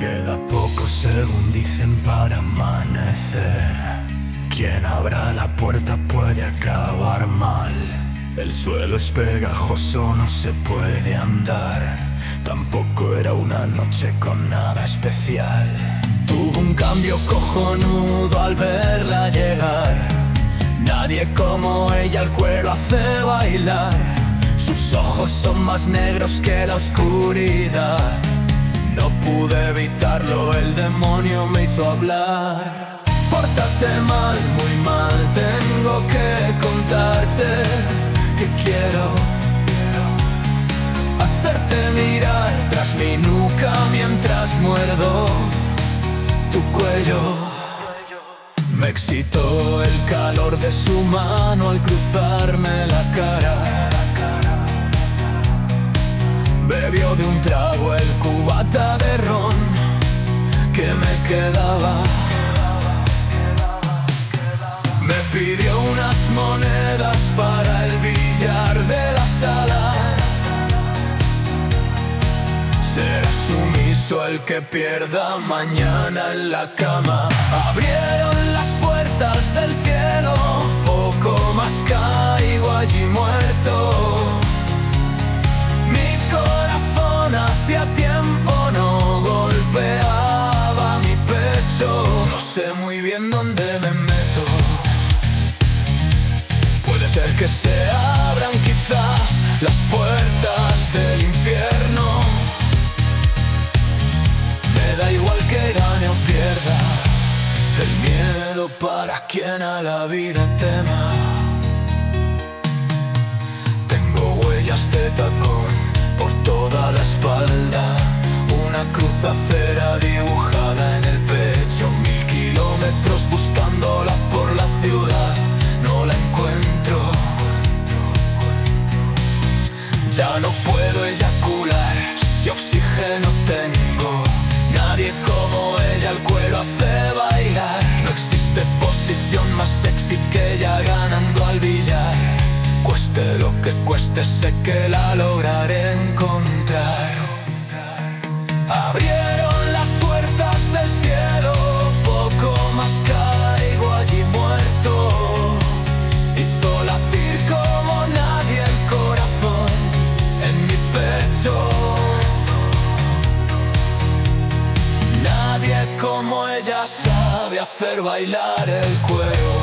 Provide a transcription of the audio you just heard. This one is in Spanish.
Queda poco según dicen para amanecer. Quien abra la puerta puede acabar mal. El suelo es pegajoso, no se puede andar. Tampoco era una noche con nada especial. Tuvo un cambio cojonudo al verla llegar. Nadie como ella el cuero hace bailar. Sus ojos son más negros que la oscuridad. No pude evitarlo, el demonio me hizo hablar. Pórtate mal, muy mal, tengo que contarte que quiero hacerte mirar tras mi nuca mientras muerdo tu cuello. Me excitó el calor de su mano al cruzarme la cara. Bebió de un trago el cubata de ron que me quedaba. Me pidió unas monedas para el billar de la sala. Será sumiso el que pierda mañana en la cama. Abrieron las puertas del cielo, poco más caigo allí muerto. Mi corazón hacía tiempo no golpeaba mi pecho. No sé muy bien dónde me meto. Puede ser que se abran quizás las puertas del infierno. Me da igual que gane o pierda. El miedo para quien a la vida tema. Tengo huellas de tacón por toda la espalda. Una cruz acera dibujada en el pecho. 1000 kilómetros buscándola por la ciudad. No la encuentro. Ya no puedo eyacular si oxígeno tengo. Nadie como ella el cuero hace bailar. No existe posición más sexy que ella ganando al billar. Cueste lo que cueste, sé que la lograré encontrar. Abrieron las puertas del cielo, poco más caigo allí muerto. Hizo latir como nadie el corazón en mi pecho. Nadie como ella sabe hacer bailar el cuero.